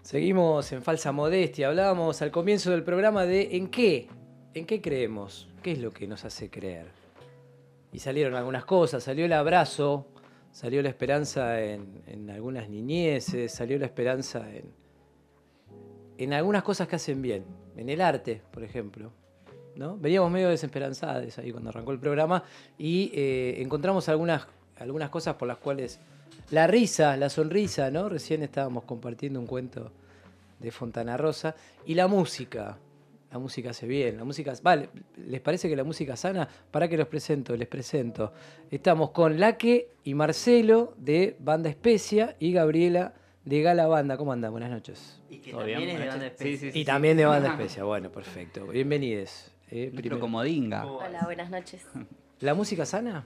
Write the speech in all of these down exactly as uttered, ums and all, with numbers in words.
Seguimos en Falsa Modestia. Hablábamos al comienzo del programa de ¿en qué? ¿En qué creemos? ¿Qué es lo que nos hace creer? Y salieron algunas cosas. Salió el abrazo, salió la esperanza en, en algunas niñeces, salió la esperanza en, en algunas cosas que hacen bien. En el arte, por ejemplo, ¿no? Veníamos medio desesperanzados ahí cuando arrancó el programa y eh, encontramos algunas, algunas cosas por las cuales... La risa, la sonrisa, ¿no? Recién estábamos compartiendo un cuento de Fontana Rosa. Y la música. La música hace bien. La música... Vale, ¿les parece que la música sana? Para que los presento, les presento. Estamos con Laque y Marcelo de Banda Especia y Gabriela de Gala Banda. ¿Cómo andan? Buenas noches. Y que también bien? es de Banda Especia. Sí, sí, sí, y sí. también de Banda Especia. Bueno, perfecto. Bienvenides. Eh, Pero comodinga. Hola, buenas noches. ¿La música sana?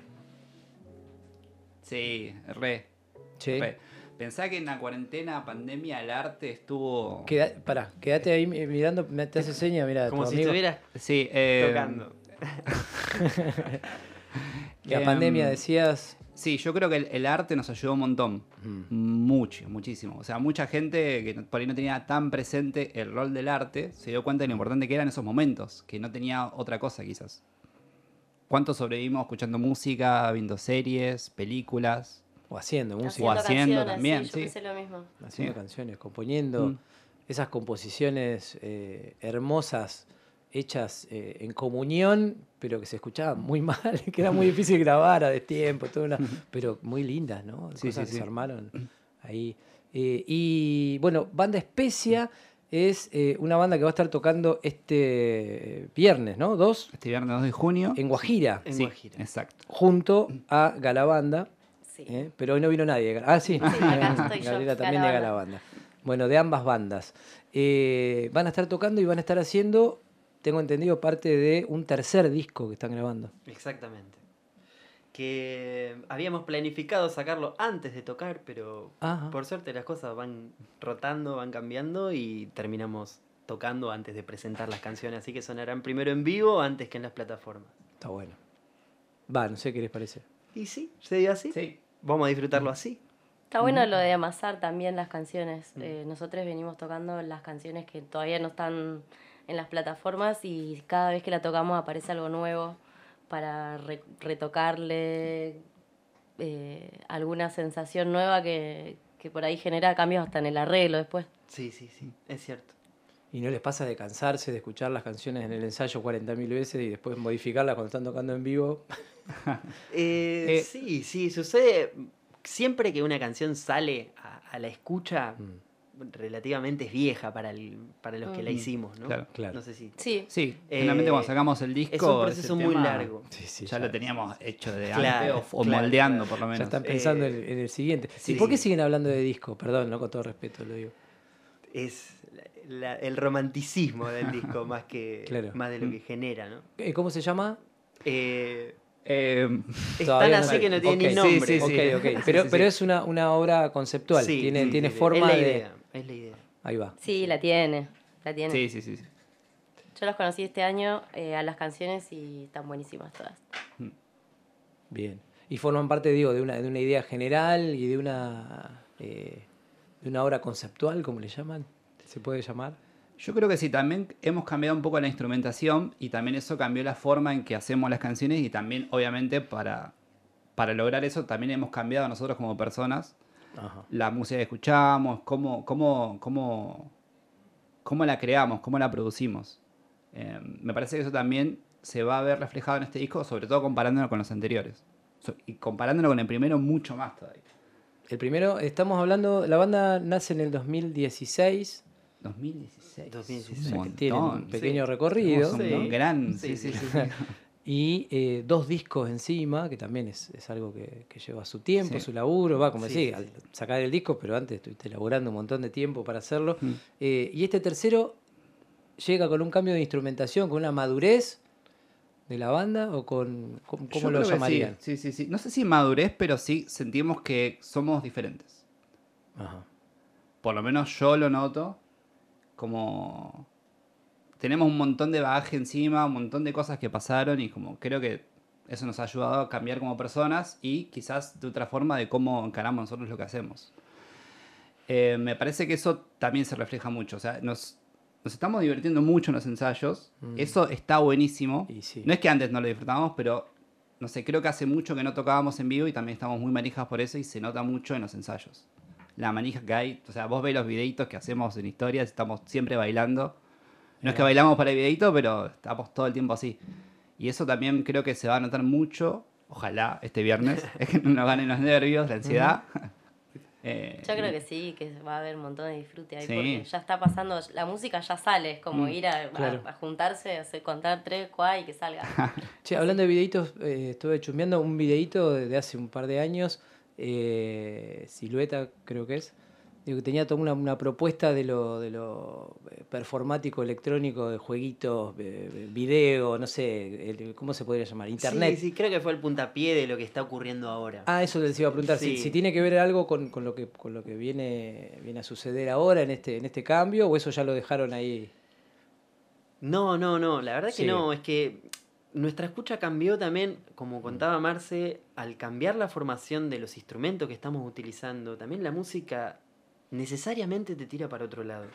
Sí, re. Sí. re. Pensá que en la cuarentena, pandemia, el arte estuvo... Queda, pará, quédate ahí mirando, me te hace seña, mira, Como tu si amigo. estuvieras Sí, eh, tocando. La eh, pandemia, decías... Sí, yo creo que el, el arte nos ayudó un montón. Mm. Mucho, muchísimo. O sea, mucha gente que por ahí no tenía tan presente el rol del arte, se dio cuenta de lo importante que era en esos momentos, que no tenía otra cosa quizás. ¿Cuántos sobrevivimos escuchando música, viendo series, películas? O haciendo música. O haciendo canciones, también, sí. Yo sí. pensé lo mismo. Haciendo Sí. canciones, componiendo Mm. esas composiciones eh, hermosas, hechas eh, en comunión, pero que se escuchaban muy mal, que era muy difícil grabar a destiempo, toda una, pero muy lindas, ¿no? Sí, Cosas sí, que sí. se armaron ahí. Eh, y bueno, Banda Especia es eh, una banda que va a estar tocando este viernes, ¿no? Dos, Este viernes dos de junio. en Guajira, En Sí, Guajira. exacto. junto a Galabanda. Sí. ¿Eh? Pero hoy no vino nadie. Ah, sí. Sí, acá estoy yo, Gabriela también de Galabanda. Galabanda. Bueno, de ambas bandas. Eh, van a estar tocando y van a estar haciendo, tengo entendido, parte de un tercer disco que están grabando. Exactamente. Que habíamos planificado sacarlo antes de tocar, pero Ajá. por suerte las cosas van rotando, van cambiando y terminamos tocando antes de presentar las canciones. Así que sonarán primero en vivo antes que en las plataformas. Está bueno. Va, no sé qué les parece. Y sí, se dio así. Sí. Vamos a disfrutarlo así. Está bueno lo de amasar también las canciones. Eh, nosotros venimos tocando las canciones que todavía no están en las plataformas y cada vez que la tocamos aparece algo nuevo para re- retocarle eh, alguna sensación nueva que, que por ahí genera cambios hasta en el arreglo después. Sí, sí, sí, es cierto. ¿Y no les pasa de cansarse de escuchar las canciones en el ensayo cuarenta mil veces y después modificarlas cuando están tocando en vivo? Eh, Eh, sí, sí, sucede. Siempre que una canción sale a, a la escucha, Mm. relativamente es vieja para, el, para los que la Mm. hicimos, ¿no? Claro. Claro. No sé si. Sí, Sí, Eh, generalmente cuando sacamos el disco... Es un ese proceso muy tema largo. Sí, sí, Ya lo teníamos hecho de Claro, antes o, o claro, moldeando claro. por lo menos. Ya están pensando Eh, en, en el siguiente. sí. ¿Y por qué siguen hablando de disco? Perdón, no con todo respeto lo digo. Es la- la- el romanticismo del disco más que Claro. más de lo que genera, ¿no? Eh, ¿Cómo se llama? Eh, Eh, es Todavía tan no así sé. que no tiene Ok, ni sí, nombre. sí, sí. Ok, ok. Pero, sí, pero sí. es una, una obra conceptual. Sí, tiene sí, tiene sí, forma es la de. idea, es la idea. Ahí va. sí, la tiene, la tiene. sí, sí, sí. sí. Yo las conocí este año eh, a las canciones y están buenísimas todas. Bien. Y forman parte, digo, de una, de una idea general y de una, eh, de una obra conceptual, como le llaman. ¿Se puede llamar? Yo creo que sí, también hemos cambiado un poco la instrumentación y también eso cambió la forma en que hacemos las canciones y también, obviamente, para, para lograr eso también hemos cambiado nosotros como personas Ajá. la música que escuchamos, cómo, cómo, cómo, cómo la creamos, cómo la producimos. Eh, me parece que eso también se va a ver reflejado en este disco, sobre todo comparándolo con los anteriores. So- y comparándolo con el primero mucho más todavía. El primero, estamos hablando, la banda nace en el dos mil dieciséis. dos mil dieciséis. dos mil dieciséis. O sea, Un que tiene un montón. pequeño sí. recorrido. Tenemos ¿no? un gran... Sí, Sí, sí, sí. sí. Y eh, dos discos encima, que también es, es algo que, que lleva su tiempo, Sí. su laburo, va, como Sí, decís, sí, al sí. sacar el disco, pero antes estuviste elaborando un montón de tiempo para hacerlo. Mm. Eh, y este tercero llega con un cambio de instrumentación, con una madurez de la banda, o con ¿cómo, cómo Yo lo creo que llamarían? Sí, sí, sí, sí. No sé si madurez, pero sí sentimos que somos diferentes. Ajá. Por lo menos yo lo noto. Como tenemos un montón de bagaje encima, un montón de cosas que pasaron y como creo que eso nos ha ayudado a cambiar como personas y quizás de otra forma de cómo encaramos nosotros lo que hacemos. Eh, me parece que eso también se refleja mucho. O sea, nos, nos estamos divirtiendo mucho en los ensayos. Mm. Eso está buenísimo. Y sí. No es que antes no lo disfrutábamos, pero no sé, creo que hace mucho que no tocábamos en vivo y también estamos muy manijas por eso y se nota mucho en los ensayos. La manija que hay, o sea, vos ves los videitos que hacemos en historias, estamos siempre bailando. No es que bailamos para el videito, pero estamos todo el tiempo así. Y eso también creo que se va a notar mucho, ojalá, este viernes, es que no nos ganen los nervios, la ansiedad. eh, Yo creo que sí, que va a haber un montón de disfrute ahí, Sí. porque ya está pasando, la música ya sale, es como Mm, ir a, a- claro. a juntarse, a hacer, contar tres, cuá y que salga. Che, hablando de videitos, eh, estuve chusmeando un videito de, de hace un par de años, eh, Silueta creo que es, digo, que tenía toda una, una propuesta de lo, de lo eh, performático, electrónico, de jueguitos, eh, video, no sé, el- ¿cómo se podría llamar? Internet. Sí, sí, creo que fue el puntapié de lo que está ocurriendo ahora. Ah, eso les iba a preguntar, si, Sí. si tiene que ver algo con, con lo que con lo que viene, viene a suceder ahora en este, en este cambio, o eso ya lo dejaron ahí. No, no, no, la verdad Sí. que no, es que nuestra escucha cambió también, como contaba Marce, al cambiar la formación de los instrumentos que estamos utilizando, también la música necesariamente te tira para otro lado.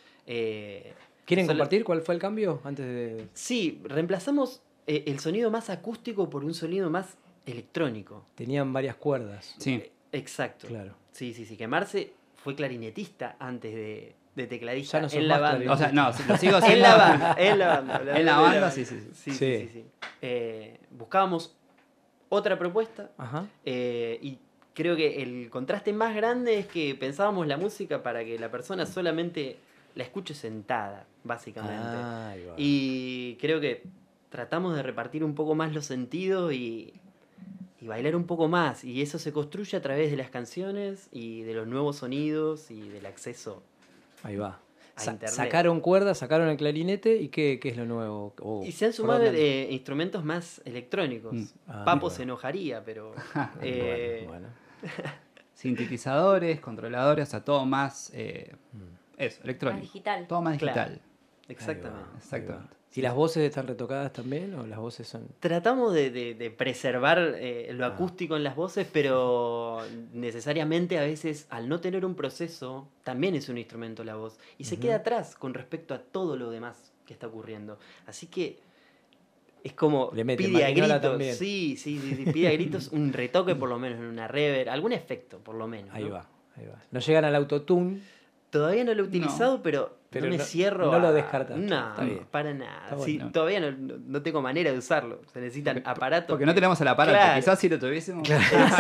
Eh, ¿Quieren solo- compartir cuál fue el cambio antes de...? Sí, reemplazamos eh, el sonido más acústico por un sonido más electrónico. Tenían varias cuerdas. sí. Eh, Exacto. Claro. Sí, sí, sí, que Marce fue clarinetista antes de, de tecladista Ya no sos en la más banda. O sea, no, lo sigo En siendo. la banda, en la banda. En la banda, sí, sí, sí. Sí, sí, Sí. sí, sí. Eh, buscábamos otra propuesta Ajá. eh, y creo que el contraste más grande es que pensábamos la música para que la persona solamente la escuche sentada, básicamente. Ah, ahí va. Y creo que tratamos de repartir un poco más los sentidos y, y bailar un poco más. Y eso se construye a través de las canciones y de los nuevos sonidos y del acceso. Ahí va. a Sa- internet. sacaron cuerdas, sacaron el clarinete y qué, qué es lo nuevo. O- Y se han ¿por sumado dónde? eh, instrumentos más electrónicos. Mm. Ah, Papo bueno. se enojaría, pero... Bueno, eh, bueno. Sintetizadores, controladores, o sea, todo más. eh, Mm. eso, Más electrónico. digital. Todo más Claro. digital. Exactamente. Ahí va, Exactamente. ahí va. ¿Y las voces están retocadas también o las voces son...? Tratamos de, de- de preservar eh, lo Ah. acústico en las voces, pero necesariamente a veces al no tener un proceso, también es un instrumento la voz. Y se Ujú. queda atrás con respecto a todo lo demás que está ocurriendo. Así que es como Le meten pide a maquinola gritos. también. Sí, sí, sí, sí, pide a gritos un retoque por lo menos, en una reverb, algún efecto por lo menos. Ahí ¿no? va, ahí va. No llegan al autotune. Todavía no lo he utilizado, pero, Pero no me no- cierro no lo a- descartaste, No, está bien. para nada. Está Sí, bueno. todavía no, no- no tengo manera de usarlo. Se necesitan Porque- aparatos. Porque no que- tenemos el aparato. Claro. Quizás si lo tuviésemos.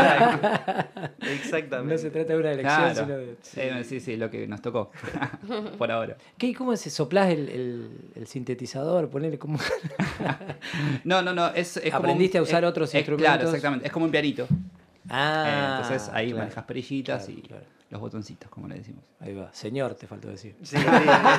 Exacto. Exactamente. No se trata de una elección, Claro. sino de... Eh, sí, sí, lo que nos tocó. Por ahora. ¿Qué, ¿Cómo se soplás el, el, el sintetizador? Ponele como... No, no, no. Es, es como Aprendiste un- a usar es- otros es- instrumentos. Claro, exactamente. Es como un pianito. Ah, Eh, entonces ahí claro, manejas perillitas claro, y claro. los botoncitos, como le decimos. Ahí va. Señor, te faltó decir. Sí, sí.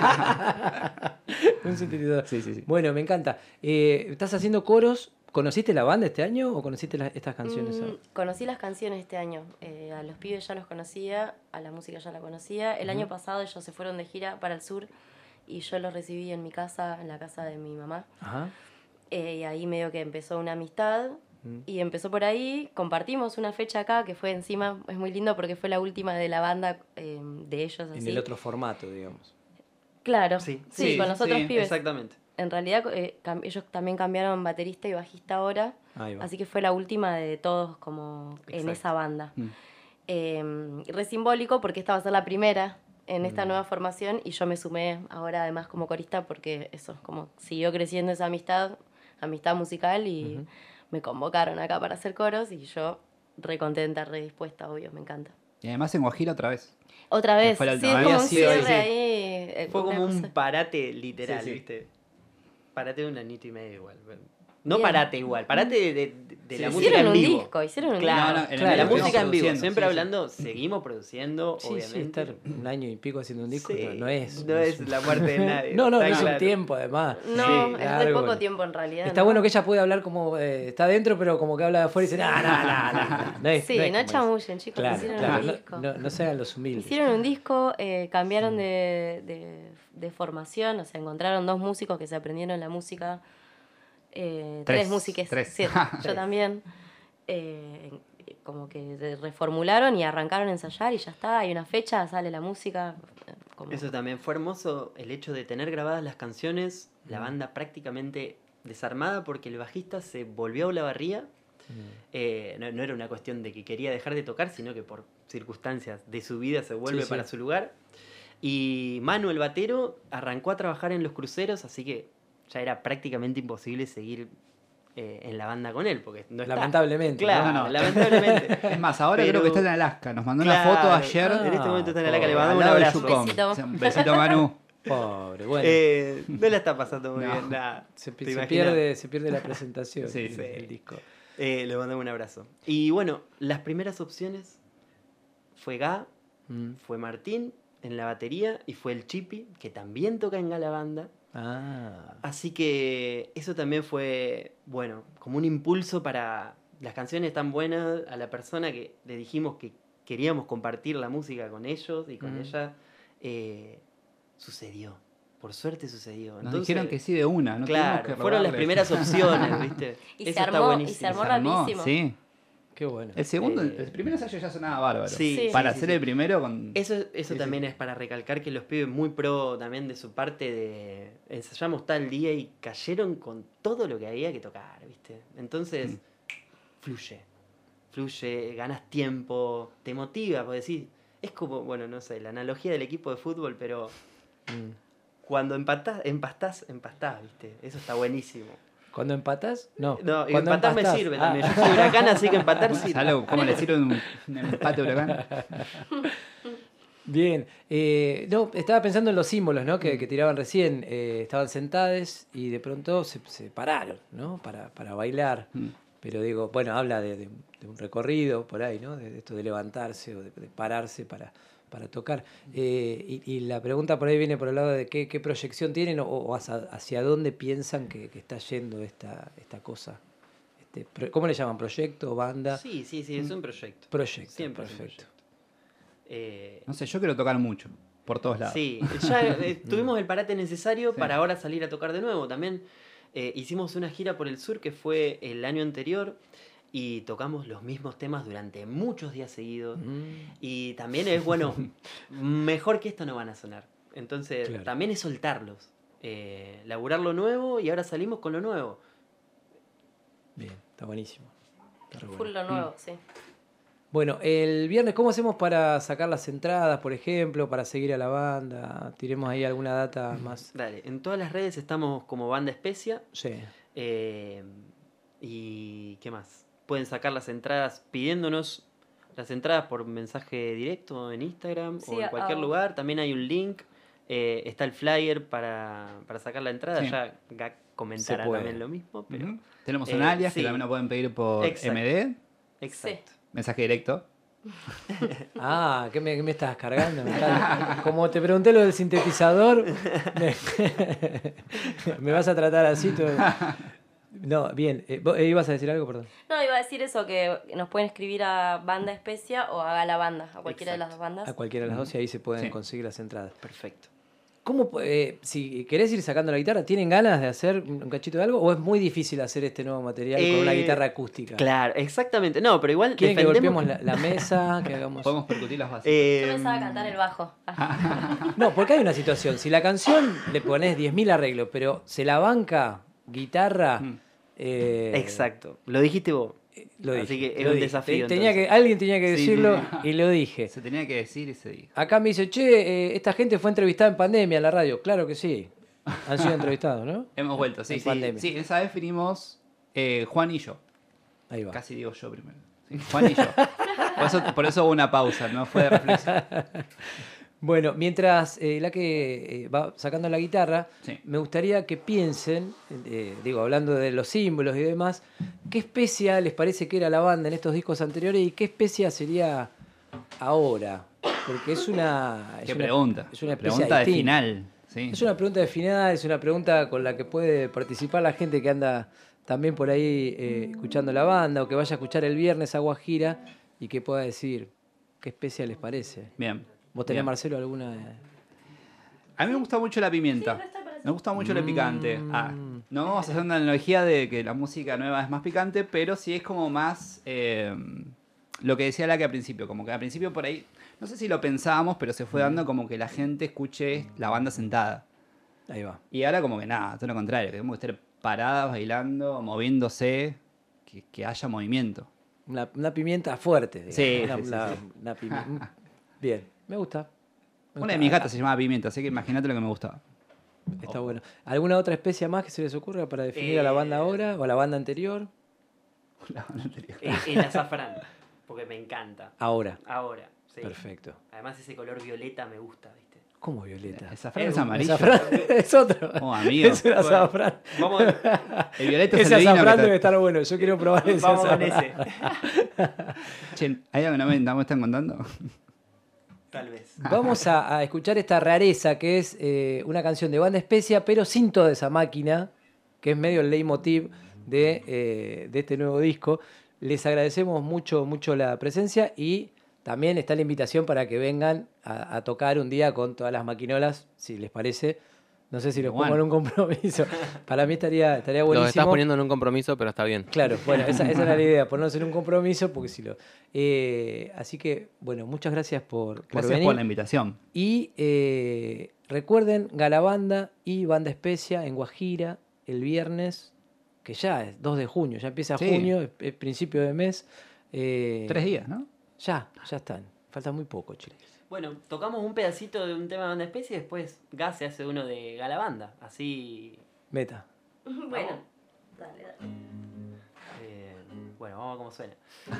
Un sintetizador. Sí, sí, sí. Bueno, me encanta. Eh, ¿Estás haciendo coros? ¿Conociste la banda este año o conociste la- estas canciones? Mm, conocí las canciones este año. Eh, a los pibes ya los conocía, a la música ya la conocía. El año pasado ellos se fueron de gira para el sur y yo los recibí en mi casa, en la casa de mi mamá. Ajá. Eh, y ahí medio que empezó una amistad. Mm. Y empezó por ahí, compartimos una fecha acá que fue encima, es muy lindo porque fue la última de la banda eh, de ellos. En Así. el otro formato, digamos. Claro, Sí. sí, Sí, con los otros sí, pibes. Exactamente. En realidad eh, cam- ellos también cambiaron baterista y bajista ahora, Ahí va. así que fue la última de todos como en Exacto. esa banda. Mm. Eh, re simbólico porque esta va a ser la primera en esta Mm. nueva formación y yo me sumé ahora además como corista porque eso, como siguió creciendo esa amistad, amistad musical y Ujú. me convocaron acá para hacer coros y yo re contenta, re dispuesta, obvio, me encanta. Y además en Guajira otra vez. Otra Que vez, fue la sí, última es vez. como un Había sido cierre ahí, sí. ahí. eh, Fue una como un cosa- parate literal, Sí, sí. ¿viste? Parate de un añito y medio igual. No Bien. parate igual, parate de, de- de Sí, la sí. música Hicieron en un vivo. disco, hicieron un Claro, No, no, en claro, el la medio música estuvimos en vivo. produciendo, Siempre sí, sí. hablando, seguimos produciendo, Sí, sí, obviamente. estar un año y pico haciendo un disco Sí, no, no es... no es la muerte de nadie. No, no, no está es un claro. tiempo, además. No, Sí, es de largo. poco tiempo en realidad. Está ¿no? bueno que ella puede hablar como... eh, está adentro, pero como que habla de afuera y dice... No, no, no, no, no, no es, Sí, no es no como chamullen, eso". chicos, Claro, hicieron claro, un no- disco. No, no sean los humildes. Hicieron un disco, eh, cambiaron de, de, de formación, o sea, encontraron dos músicos que se aprendieron la música. Eh, tres, Tres, músicos, tres. sí, yo también. Eh, como que se reformularon y arrancaron a ensayar y ya está, hay una fecha, sale la música. Como... Eso también fue hermoso, el hecho de tener grabadas las canciones, la banda prácticamente desarmada porque el bajista se volvió a Olavarría. Eh, no, no era una cuestión de que quería dejar de tocar, sino que por circunstancias de su vida se vuelve Sí, sí. para su lugar. Y Manu, el batero, arrancó a trabajar en los cruceros, así que ya era prácticamente imposible seguir eh, en la banda con él, porque no está. Lamentablemente. Claro, No, no. lamentablemente. Es más, ahora Pero- creo que está en Alaska. Nos mandó Claro, una foto ayer. en este momento está en Alaska, le pobre. mandamos un al lado de abrazo. Yukon. Besito. O sea, un besito, Manu. Pobre, bueno. Eh, no la está pasando muy No. bien, nada. se, ¿te se imaginas? pierde, se pierde la presentación Sí, del- sí. del disco. Eh, le mandamos un abrazo. Y bueno, las primeras opciones fue Ga, Mm. fue Martín en la batería y fue el Chipi, que también toca en Gala Banda. Ah, Así que eso también fue, bueno, como un impulso para las canciones tan buenas, a la persona que le dijimos que queríamos compartir la música con ellos y con Mm. ella. eh, sucedió. Por suerte sucedió. Nos Entonces, dijeron que sí de una. No tuvimos claro, que fueron las rogarles. primeras opciones, ¿viste? Y Eso se está armó- y buenísimo. se armó Se armó, rapidísimo. Sí. qué bueno. El segundo, Eh, el primer ensayo ya sonaba bárbaro. Sí, Sí. Para sí, hacer sí. el primero con. Eso, eso Sí, sí. también es para recalcar que los pibes muy pro también de su parte de ensayamos tal día y cayeron con todo lo que había que tocar, ¿viste? Entonces, Mm. fluye, fluye, ganas tiempo, te motiva, porque decís, es como, bueno, no sé, la analogía del equipo de fútbol, pero Mm. cuando empatás, empastás, empastás, ¿viste? Eso está buenísimo. ¿Cuando empatas? No. No, y Cuando empatar me empastás. sirve Ah. también. Yo soy huracán, así que empatar sirve. ¿Sabes cómo le hicieron un, un empate huracán? Bien, eh, no, estaba pensando en los símbolos, ¿no? que, que tiraban recién. Eh, estaban sentados y de pronto se, se pararon, ¿no? Para, para bailar. Mm. Pero digo, bueno, habla de, de- de un recorrido por ahí, ¿no? De, de esto de levantarse o de, de pararse para, para tocar. Eh, y, y la pregunta por ahí viene por el lado de qué, qué proyección tienen o, o hacia, hacia dónde piensan que, que está yendo esta, esta cosa. Este, pro- ¿Cómo le llaman? ¿Proyecto? ¿Banda? Sí, sí, sí, es un proyecto. Proyecto. Siempre es un perfecto. proyecto. Eh, No sé, yo quiero tocar mucho. Por todos lados. Sí, ya eh, tuvimos el parate necesario Sí. para ahora salir a tocar de nuevo. También eh, hicimos una gira por el sur que fue el año anterior y tocamos los mismos temas durante muchos días seguidos. Mm. Y también es bueno, mejor que esto no van a sonar. Entonces, Claro. también es soltarlos. Eh, laburar lo nuevo y ahora salimos con lo nuevo. Bien, está buenísimo. Está re bueno. Full lo nuevo, sí. Bueno, el viernes, ¿cómo hacemos para sacar las entradas, por ejemplo, para seguir a la banda? Tiremos ahí alguna data más. Dale, en todas las redes estamos como Banda Especia. Sí. Eh, ¿Y qué más? Pueden sacar las entradas pidiéndonos las entradas por mensaje directo en Instagram Sí, o en cualquier ah. lugar. También hay un link. eh, está el flyer para, para sacar la entrada. Sí. Ya Gak comentará Se puede. también lo mismo. Pero... Ujú. Tenemos eh, un alias sí. que también nos pueden pedir por Exacto. M D. Exacto. Mensaje directo. Ah, ¿qué me, qué me estás cargando? Me estás- Como te pregunté lo del sintetizador, me, me vas a tratar así todo. No, bien. Eh, ¿vos, eh, ibas a decir algo? Perdón. No, iba a decir eso, que nos pueden escribir a Banda Especia o a Gala Banda, a cualquiera de las dos bandas. A cualquiera de las dos y ahí se pueden Sí. conseguir las entradas. Perfecto. ¿Cómo, eh, si querés ir sacando la guitarra, ¿tienen ganas de hacer un un cachito de algo o es muy difícil hacer este nuevo material con una Eh, guitarra acústica? Claro, exactamente. No, pero igual ¿Quieren que defendemos... golpeemos la, la mesa? Que hagamos... Podemos percutir las bases. Eh, Yo pensaba cantar el bajo. Ah. No, porque hay una situación. Si la canción le pones diez mil arreglos, pero se la banca guitarra. Mm. eh, Exacto. Lo dijiste vos. Lo dije, Así que es lo un dije. desafío, Tenía entonces. que, alguien tenía que Sí, decirlo sí. y lo dije. Se tenía que decir y se dijo. Acá me dice, che, eh, esta gente fue entrevistada en pandemia en la radio. Claro que sí. Han sido entrevistados, ¿no? Hemos vuelto, sí. En Sí, pandemia. sí, esa vez vinimos eh, Juan y yo. Ahí va. Casi digo yo primero. Sí, Juan y yo. Por eso, por eso hubo una pausa, no fue de reflexión. Bueno, mientras eh, la que eh, va sacando la guitarra, Sí. me gustaría que piensen, eh, digo, hablando de los símbolos y demás, qué especia les parece que era la banda en estos discos anteriores y qué especia sería ahora. Porque es una... es Qué una- pregunta. Es una especia Pregunta de distinta. final. Sí. Es una pregunta de final, es una pregunta con la que puede participar la gente que anda también por ahí eh, escuchando la banda o que vaya a escuchar el viernes a Guajira y que pueda decir qué especia les parece. Bien. ¿Vos tenés, bien. Marcelo, alguna...? A mí me gusta mucho la pimienta. Sí, presta para eso. Me gusta mucho el picante. Mm. Ah, no vamos a hacer una analogía de que la música nueva es más picante, pero sí es como más... eh, lo que decía Laki al principio, como que al principio por ahí, no sé si lo pensábamos, pero se fue dando como que la gente escuche la banda sentada. Ahí va. Y ahora como que nada, todo lo contrario, que tenemos que estar paradas, bailando, moviéndose, que, que haya movimiento. Una, una pimienta fuerte. Digamos. Sí, una, sí, sí, una- sí. una pimienta. Bien, me gusta. Me Una gusta. de mis gatas se llamaba Pimienta, así que imagínate lo que me gustaba. Está bueno. ¿Alguna otra especie más que se les ocurra para definir a la banda Eh, ahora o a la banda anterior? La banda anterior. El, el azafrán, porque me encanta. Ahora. Ahora, sí. Perfecto. ¿Además ese color violeta me gusta, ¿viste? ¿Cómo violeta? El azafrán Eh, es un amarillo. Azafrán es otro. Oh, amigo. Es un Bueno. azafrán. Vamos, El violeta es Ese el vino azafrán que debe está- estar bueno. Yo quiero probar ese vamos con azafrán. ese. Che, ¿hay algo que no me, no me están contando? Tal vez. Vamos a, a escuchar esta rareza que es eh, una canción de Banda Especia, pero sin toda esa máquina, que es medio el leitmotiv de, eh, de este nuevo disco. Les agradecemos mucho, mucho la presencia y también está la invitación para que vengan a, a tocar un día con todas las maquinolas, si les parece. No sé si los Bueno. pongo en un compromiso. Para mí estaría, estaría buenísimo. Los estás poniendo en un compromiso, pero está bien. Claro, bueno, esa, esa era la idea, ponernos en un compromiso, porque si lo... eh, así que, bueno, muchas gracias por, por Gracias venir. por la invitación. Y eh, recuerden, Galabanda y Banda Especia en Guajira el viernes, que ya es dos de junio, ya empieza Sí. junio, es, es principio de mes. eh, Tres días, ¿no? Ya, ya están. Falta muy poco, chicos. Bueno, tocamos un pedacito de un tema de Banda Especie y después Gas se hace uno de Galabanda. Así. Meta. Bueno, dale, dale. eh, bueno, vamos a ver cómo suena.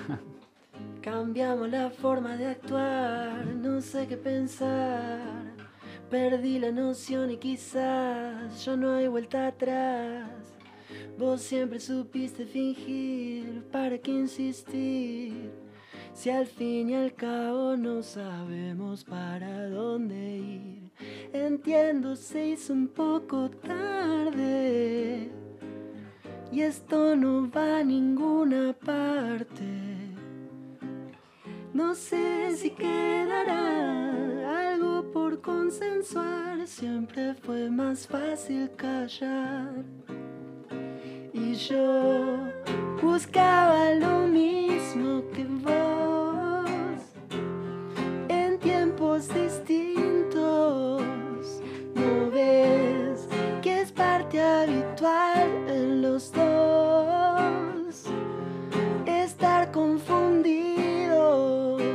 Cambiamos la forma de actuar, no sé qué pensar. Perdí la noción y quizás ya no hay vuelta atrás. Vos siempre supiste fingir, ¿para qué insistir? Si al fin y al cabo no sabemos para dónde ir. Entiendo, se hizo un poco tarde y esto no va a ninguna parte. No sé si quedará algo por consensuar. Siempre fue más fácil callar. Y yo buscaba lo mismo que vos en tiempos distintos. ¿No ves que es parte habitual en los dos estar confundidos?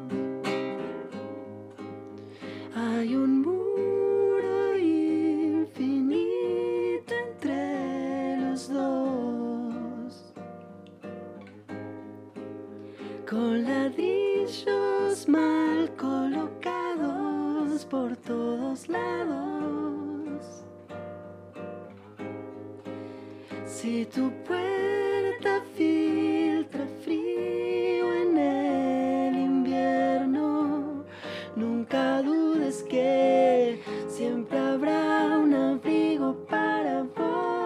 Hay un muro infinito entre los dos, con ladrillos mal colocados por todos lados. Si tu puerta filtra frío en el invierno, nunca dudes que siempre habrá un abrigo para vos.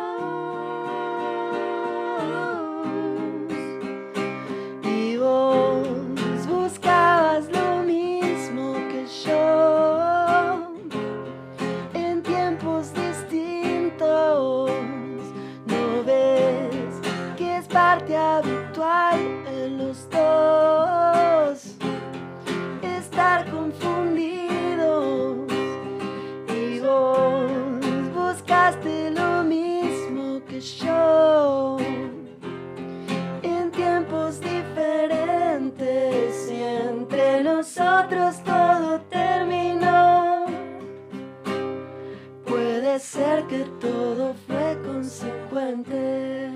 Y vos buscabas lo mismo que yo en tiempos distintos. ¿No ves que es parte habitual en los dos estar confundidos? Y vos buscaste lo mismo que yo en tiempos diferentes, y entre nosotros todo terminó. Puede ser que todo fue consecuente.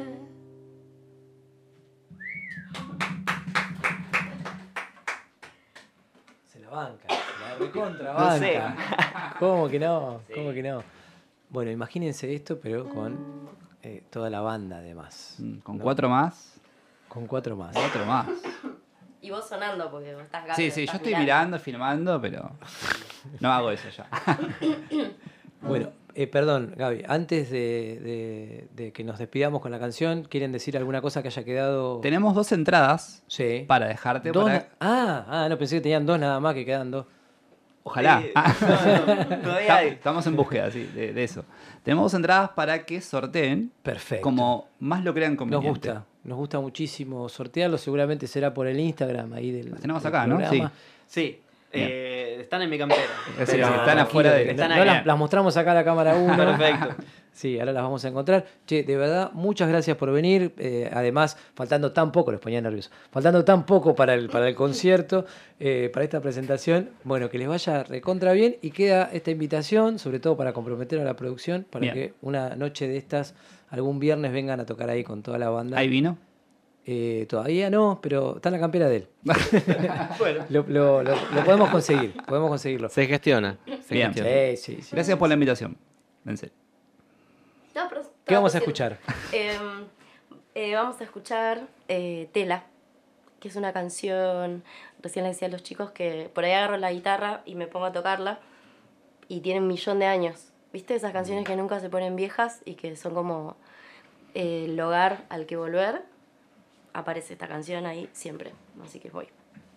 Se la banca, se la recontra No sé. banca. ¿Cómo que no? ¿Cómo que no? Bueno, imagínense esto, pero con eh, toda la banda además. Mm, Con ¿no? cuatro más. Con cuatro más. Cuatro más. Y vos sonando, porque vos estás acá. Sí, pero sí, yo estás estoy mirando, filmando, pero no hago eso ya. Bueno, eh, perdón, Gaby, antes de, de- de que nos despidamos con la canción, ¿quieren decir alguna cosa que haya quedado? Tenemos dos entradas Sí. para dejarte. Dos para- na- ah, ah, no, pensé que tenían dos nada más, que quedan dos. Ojalá. Eh, Ah. no, no, todavía hay. Estamos en búsqueda, sí, de, de eso. Tenemos dos entradas para que sorteen Perfecto. como más lo crean Nos conveniente. gusta. nos gusta muchísimo sortearlo, seguramente será por el Instagram ahí del Las tenemos del acá, ¿no? programa. Sí, eh, están en mi campera. Es decir, Pero- si están afuera de... Están No, acá. las, las mostramos acá a la cámara uno. Perfecto. Sí, ahora las vamos a encontrar. Che, de verdad, muchas gracias por venir. Eh, además, faltando tan poco, los ponía nervioso, faltando tan poco para el, para el concierto, eh, para esta presentación, bueno, que les vaya recontra bien y queda esta invitación, sobre todo para comprometer a la producción, para Bien. que una noche de estas, algún viernes vengan a tocar ahí con toda la banda. ¿Hay vino? Eh, todavía no, pero está en la campera de él. Bueno, Lo, lo- lo- lo podemos conseguir, podemos conseguirlo. Se gestiona. Se Bien. gestiona. Sí, sí, sí. Gracias por la invitación. En serio. No, pero ¿Qué vamos a decir- escuchar? Eh, eh, vamos a escuchar eh, Tela, que es una canción, recién le decía a los chicos que por ahí agarro la guitarra y me pongo a tocarla y tiene un millón de años. ¿Viste? Esas canciones que nunca se ponen viejas y que son como eh, el hogar al que volver. Aparece esta canción ahí siempre, así que voy.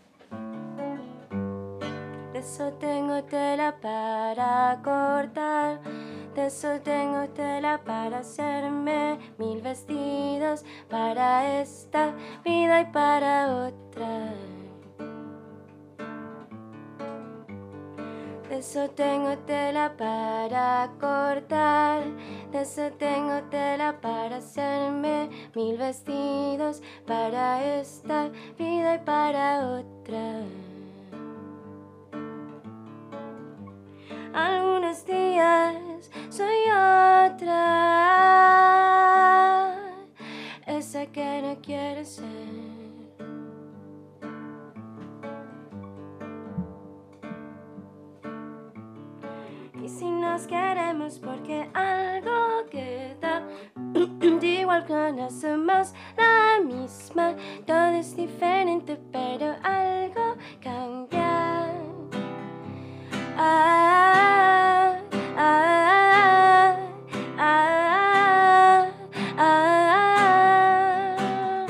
De eso tengo tela para cortar, de eso tengo tela para hacerme mil vestidos, para esta vida y para otra. De eso tengo tela para cortar, de eso tengo tela para hacerme mil vestidos, para esta vida y para otra. Algunos días soy otra, esa que no quiero ser. Y si nos queremos porque algo queda, de igual que no somos la misma, todo es diferente pero algo cambia. Ah, ah, ah, ah, ah.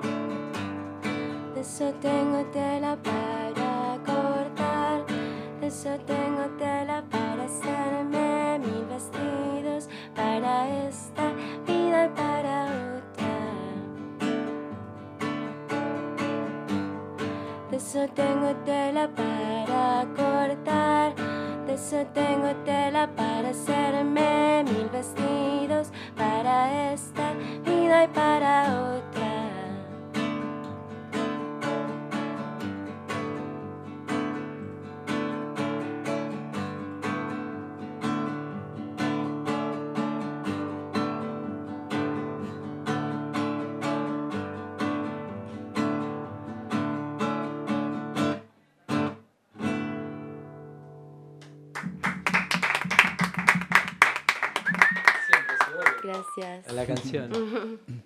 De eso tengo tela para cortar, de eso tengo tela para hacerme mil vestidos, para esta vida y para otra. De eso tengo tela para cortar, de eso tengo tela para hacerme mil vestidos, para esta vida y para otra. Gracias. A la canción.